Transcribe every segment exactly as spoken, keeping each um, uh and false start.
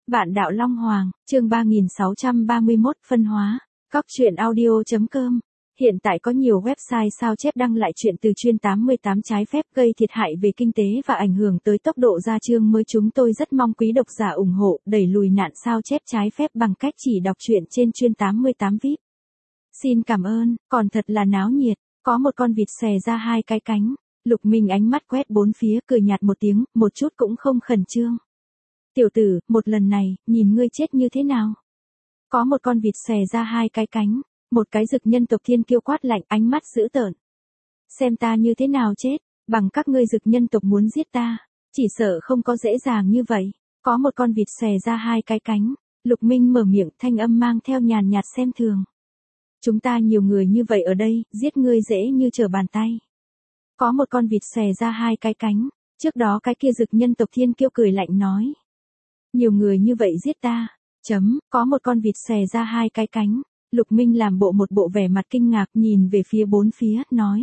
Bạn đạo Long Hoàng, chương ba nghìn sáu trăm ba mươi mốt, phân hóa. Cóc truyện audio chấm com. Hiện tại có nhiều website sao chép đăng lại chuyện từ chuyên tám mươi tám trái phép gây thiệt hại về kinh tế và ảnh hưởng tới tốc độ ra chương mới. Chúng tôi rất mong quý độc giả ủng hộ, đẩy lùi nạn sao chép trái phép bằng cách chỉ đọc truyện trên chuyên tám mươi tám vi ai pi. Xin cảm ơn, còn thật là náo nhiệt, có một con vịt xòe ra hai cái cánh. Lục Minh ánh mắt quét bốn phía, cười nhạt một tiếng, một chút cũng không khẩn trương. Tiểu tử, một lần này, nhìn ngươi chết như thế nào? Có một con vịt xòe ra hai cái cánh, một cái dực nhân tộc thiên kiêu quát lạnh, ánh mắt dữ tợn. Xem ta như thế nào chết, bằng các ngươi dực nhân tộc muốn giết ta, chỉ sợ không có dễ dàng như vậy. Có một con vịt xòe ra hai cái cánh, Lục Minh mở miệng, thanh âm mang theo nhàn nhạt xem thường. Chúng ta nhiều người như vậy ở đây, giết ngươi dễ như trở bàn tay. Có một con vịt xòe ra hai cái cánh, trước đó cái kia dực nhân tộc thiên kiêu cười lạnh nói. Nhiều người như vậy giết ta, chấm, có một con vịt xòe ra hai cái cánh, Lục Minh làm bộ một bộ vẻ mặt kinh ngạc nhìn về phía bốn phía, nói.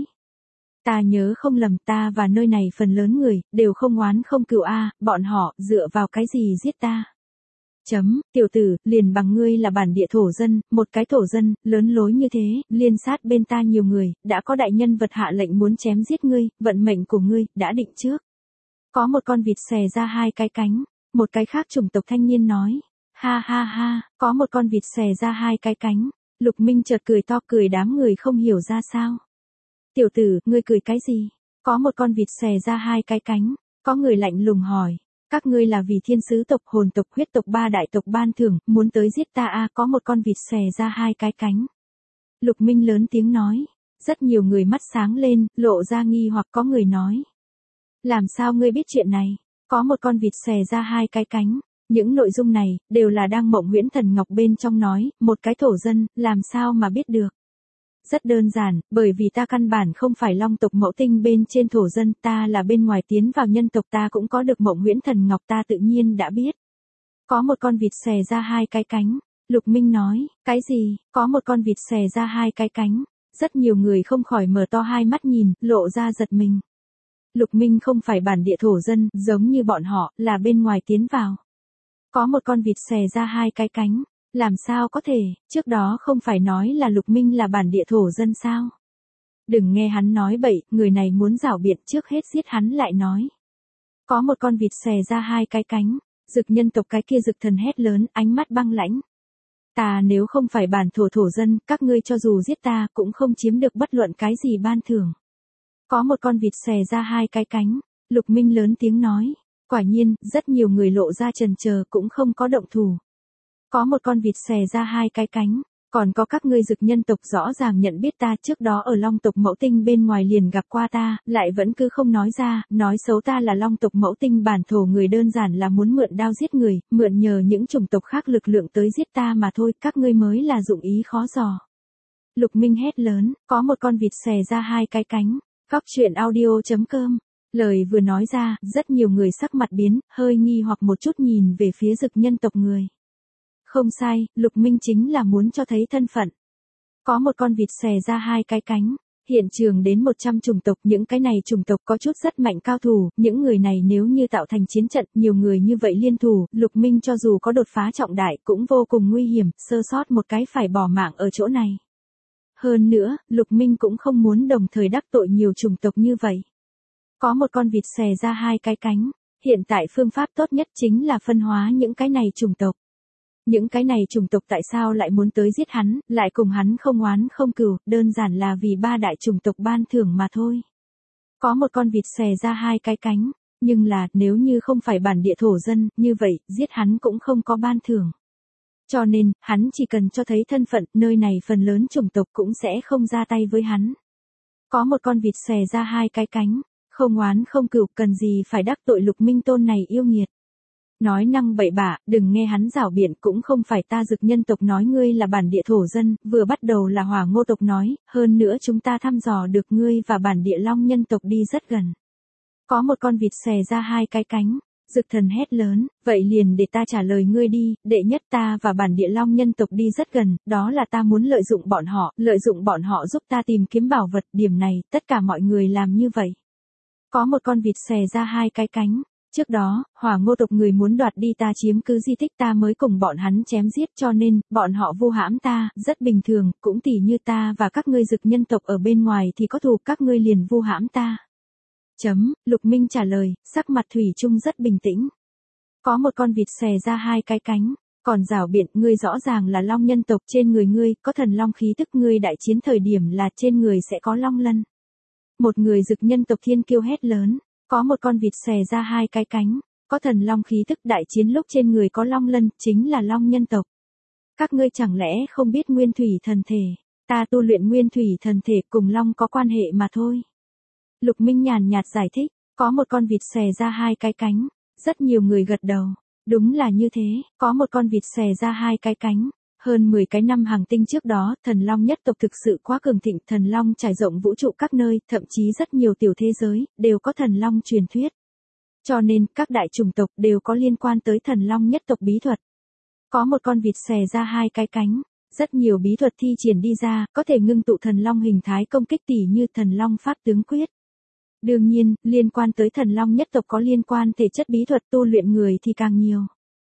Ta nhớ không lầm, ta và nơi này phần lớn người, đều không oán không cừu a, bọn họ, dựa vào cái gì giết ta. Chấm, tiểu tử, liền bằng ngươi là bản địa thổ dân, một cái thổ dân, lớn lối như thế, liên sát bên ta nhiều người, đã có đại nhân vật hạ lệnh muốn chém giết ngươi, vận mệnh của ngươi, đã định trước. Có một con vịt xòe ra hai cái cánh, một cái khác chủng tộc thanh niên nói. Ha ha ha, có một con vịt xòe ra hai cái cánh, Lục Minh chợt cười to, cười đám người không hiểu ra sao. Tiểu tử, ngươi cười cái gì? Có một con vịt xòe ra hai cái cánh, có người lạnh lùng hỏi. Các ngươi là vì thiên sứ tộc, hồn tộc, huyết tộc, ba đại tộc ban thưởng, muốn tới giết ta à? Có một con vịt xòe ra hai cái cánh. Lục Minh lớn tiếng nói. Rất nhiều người mắt sáng lên, lộ ra nghi hoặc. Có người nói. Làm sao ngươi biết chuyện này? Có một con vịt xòe ra hai cái cánh. Những nội dung này, đều là đang Mộng Huyễn Thần Ngọc bên trong nói, một cái thổ dân, làm sao mà biết được? Rất đơn giản, bởi vì ta căn bản không phải long tộc mẫu tinh bên trên thổ dân, ta là bên ngoài tiến vào nhân tộc, ta cũng có được Mộng Huyễn Thần Ngọc, ta tự nhiên đã biết. Có một con vịt xòe ra hai cái cánh, Lục Minh nói, cái gì? Có một con vịt xòe ra hai cái cánh, rất nhiều người không khỏi mở to hai mắt nhìn, lộ ra giật mình. Lục Minh không phải bản địa thổ dân, giống như bọn họ, là bên ngoài tiến vào. Có một con vịt xòe ra hai cái cánh, làm sao có thể, trước đó không phải nói là Lục Minh là bản địa thổ dân sao? Đừng nghe hắn nói bậy, người này muốn giảo biện, trước hết giết hắn lại nói. Có một con vịt xòe ra hai cái cánh, dực nhân tộc cái kia dực thần hét lớn, ánh mắt băng lãnh. Ta nếu không phải bản thổ thổ dân, các ngươi cho dù giết ta, cũng không chiếm được bất luận cái gì ban thưởng. Có một con vịt xòe ra hai cái cánh, Lục Minh lớn tiếng nói. Quả nhiên, rất nhiều người lộ ra chần chờ, cũng không có động thủ. Có một con vịt xòe ra hai cái cánh, còn có các ngươi dực nhân tộc rõ ràng nhận biết ta, trước đó ở long tộc mẫu tinh bên ngoài liền gặp qua ta, lại vẫn cứ không nói ra, nói xấu ta là long tộc mẫu tinh bản thổ người, đơn giản là muốn mượn đao giết người, mượn nhờ những chủng tộc khác lực lượng tới giết ta mà thôi, các ngươi mới là dụng ý khó dò. Lục Minh hét lớn, có một con vịt xòe ra hai cái cánh, cóc truyện audio chấm com. Lời vừa nói ra, rất nhiều người sắc mặt biến, hơi nghi hoặc một chút nhìn về phía dực nhân tộc người. Không sai, Lục Minh chính là muốn cho thấy thân phận. Có một con vịt xòe ra hai cái cánh, hiện trường đến một trăm chủng tộc, những cái này chủng tộc có chút rất mạnh cao thủ, những người này nếu như tạo thành chiến trận, nhiều người như vậy liên thủ, Lục Minh cho dù có đột phá trọng đại cũng vô cùng nguy hiểm, sơ sót một cái phải bỏ mạng ở chỗ này. Hơn nữa, Lục Minh cũng không muốn đồng thời đắc tội nhiều chủng tộc như vậy. Có một con vịt xòe ra hai cái cánh, hiện tại phương pháp tốt nhất chính là phân hóa những cái này chủng tộc. Những cái này chủng tộc tại sao lại muốn tới giết hắn, lại cùng hắn không oán không cừu, đơn giản là vì ba đại chủng tộc ban thưởng mà thôi. Có một con vịt xòe ra hai cái cánh, nhưng là, nếu như không phải bản địa thổ dân, như vậy, giết hắn cũng không có ban thưởng. Cho nên, hắn chỉ cần cho thấy thân phận, nơi này phần lớn chủng tộc cũng sẽ không ra tay với hắn. Có một con vịt xòe ra hai cái cánh, không oán không cừu, cần gì phải đắc tội Lục Minh tôn này yêu nghiệt. Nói năng bậy bạ, đừng nghe hắn giảo biện, cũng không phải ta dực nhân tộc nói ngươi là bản địa thổ dân, vừa bắt đầu là Hỏa Ngô tộc nói, hơn nữa chúng ta thăm dò được ngươi và bản địa long nhân tộc đi rất gần. Có một con vịt xòe ra hai cái cánh, dực thần hét lớn, vậy liền để ta trả lời ngươi đi, đệ nhất ta và bản địa long nhân tộc đi rất gần, đó là ta muốn lợi dụng bọn họ, lợi dụng bọn họ giúp ta tìm kiếm bảo vật, điểm này, tất cả mọi người làm như vậy. Có một con vịt xòe ra hai cái cánh, Trước đó, Hỏa Ngô tộc người muốn đoạt đi ta chiếm cứ di tích ta mới cùng bọn hắn chém giết cho nên, bọn họ vu hãm ta, rất bình thường, cũng tỉ như ta và các ngươi Dực nhân tộc ở bên ngoài thì có thù các ngươi liền vu hãm ta. Chấm, Lục Minh trả lời, sắc mặt thủy chung rất bình tĩnh. Có một con vịt xòe ra hai cái cánh, còn rảo biện, ngươi rõ ràng là long nhân tộc, trên người ngươi có thần long khí tức, ngươi đại chiến thời điểm là trên người sẽ có long lân. Một người Dực nhân tộc thiên kiêu hét lớn, có một con vịt xòe ra hai cái cánh, có thần long khí tức, đại chiến lúc trên người có long lân, chính là long nhân tộc. Các ngươi chẳng lẽ không biết nguyên thủy thần thể, ta tu luyện nguyên thủy thần thể cùng long có quan hệ mà thôi. Lục Minh nhàn nhạt giải thích, có một con vịt xòe ra hai cái cánh, rất nhiều người gật đầu, đúng là như thế, có một con vịt xòe ra hai cái cánh. Hơn mười cái năm hàng tinh trước đó, thần long nhất tộc thực sự quá cường thịnh, thần long trải rộng vũ trụ các nơi, thậm chí rất nhiều tiểu thế giới, đều có thần long truyền thuyết. Cho nên, các đại chủng tộc đều có liên quan tới thần long nhất tộc bí thuật. Có một con vịt xòe ra hai cái cánh, rất nhiều bí thuật thi triển đi ra, có thể ngưng tụ thần long hình thái công kích tỉ như thần long pháp tướng quyết. Đương nhiên, liên quan tới thần long nhất tộc có liên quan thể chất bí thuật tu luyện người thì càng nhiều.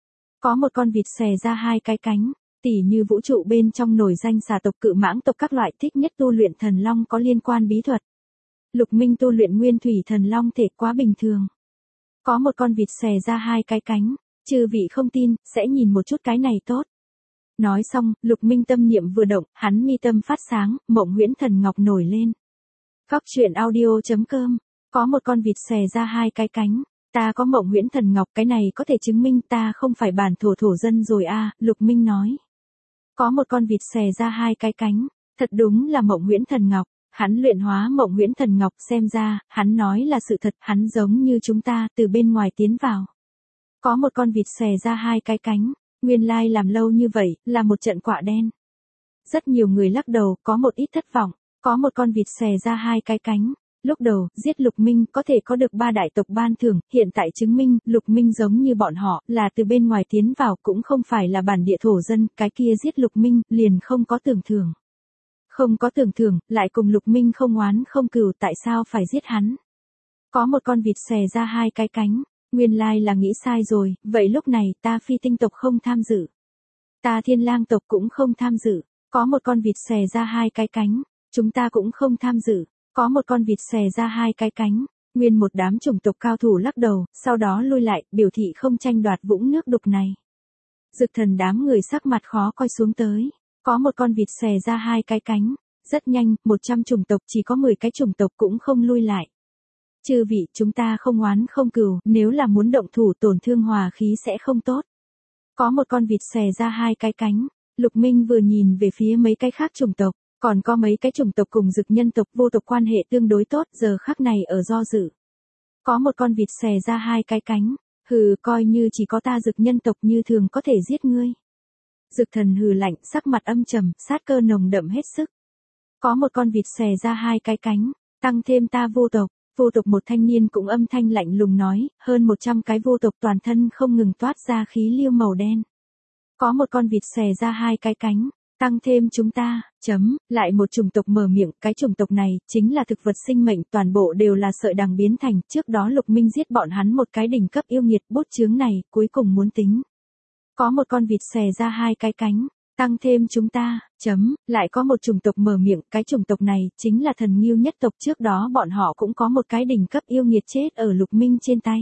Có một con vịt xòe ra hai cái cánh, tỉ như vũ trụ bên trong nổi danh xà tộc, cự mãng tộc các loại thích nhất tu luyện thần long có liên quan bí thuật. Lục Minh tu luyện nguyên thủy thần long thể quá bình thường. Có một con vịt xòe ra hai cái cánh, chư vị không tin, sẽ nhìn một chút cái này tốt. Nói xong, Lục Minh tâm niệm vừa động, hắn mi tâm phát sáng, mộng huyễn thần ngọc nổi lên. Góc truyện audio chấm com, có một con vịt xòe ra hai cái cánh. Ta có mộng huyễn thần ngọc, cái này có thể chứng minh ta không phải bản thổ thổ dân rồi a, à, Lục Minh nói. Có một con vịt xòe ra hai cái cánh, thật đúng là mộng huyễn thần ngọc, hắn luyện hóa mộng huyễn thần ngọc, xem ra, hắn nói là sự thật, hắn giống như chúng ta, từ bên ngoài tiến vào. Có một con vịt xòe ra hai cái cánh, nguyên lai làm lâu như vậy, là một trận quạ đen. Rất nhiều người lắc đầu, có một ít thất vọng, có một con vịt xòe ra hai cái cánh. Lúc đầu, giết Lục Minh có thể có được ba đại tộc ban thưởng, hiện tại chứng minh, Lục Minh giống như bọn họ, là từ bên ngoài tiến vào, cũng không phải là bản địa thổ dân, cái kia giết Lục Minh, liền không có tưởng thưởng. Không có tưởng thưởng, lại cùng Lục Minh không oán không cừu, tại sao phải giết hắn? Có một con vịt xòe ra hai cái cánh, nguyên lai là nghĩ sai rồi, vậy lúc này, ta phi tinh tộc không tham dự. Ta thiên lang tộc cũng không tham dự, có một con vịt xòe ra hai cái cánh, chúng ta cũng không tham dự. Có một con vịt xòe ra hai cái cánh, nguyên một đám chủng tộc cao thủ lắc đầu, sau đó lui lại, biểu thị không tranh đoạt vũng nước đục này. Dực thần đám người sắc mặt khó coi xuống tới, có một con vịt xòe ra hai cái cánh, rất nhanh, một trăm chủng tộc chỉ có mười cái chủng tộc cũng không lui lại. Chư vị, chúng ta không oán không cừu, nếu là muốn động thủ tổn thương hòa khí sẽ không tốt. Có một con vịt xòe ra hai cái cánh, Lục Minh vừa nhìn về phía mấy cái khác chủng tộc. Còn có mấy cái chủng tộc cùng Dực nhân tộc vô tộc quan hệ tương đối tốt, giờ khắc này ở do dự. Có một con vịt xòe ra hai cái cánh, hừ, coi như chỉ có ta Dực nhân tộc như thường có thể giết ngươi. Dực thần hừ lạnh, sắc mặt âm trầm, sát cơ nồng đậm hết sức. Có một con vịt xòe ra hai cái cánh, tăng thêm ta vô tộc, vô tộc một thanh niên cũng âm thanh lạnh lùng nói, hơn một trăm cái vô tộc toàn thân không ngừng toát ra khí liêu màu đen. Có một con vịt xòe ra hai cái cánh. Tăng thêm chúng ta, chấm, lại một chủng tộc mở miệng, cái chủng tộc này, chính là thực vật sinh mệnh, toàn bộ đều là sợi đằng biến thành, trước đó Lục Minh giết bọn hắn một cái đỉnh cấp yêu nghiệt, bút chướng này, cuối cùng muốn tính. Có một con vịt xòe ra hai cái cánh, tăng thêm chúng ta, chấm, lại có một chủng tộc mở miệng, cái chủng tộc này, chính là thần Ngưu nhất tộc, trước đó bọn họ cũng có một cái đỉnh cấp yêu nghiệt chết ở Lục Minh trên tay.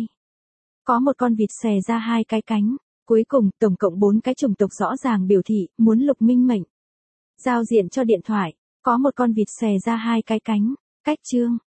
Có một con vịt xòe ra hai cái cánh. Cuối cùng, tổng cộng bốn cái chủng tộc rõ ràng biểu thị, muốn Lục Minh mệnh. Giao diện cho điện thoại, có một con vịt xòe ra hai cái cánh, cách chương.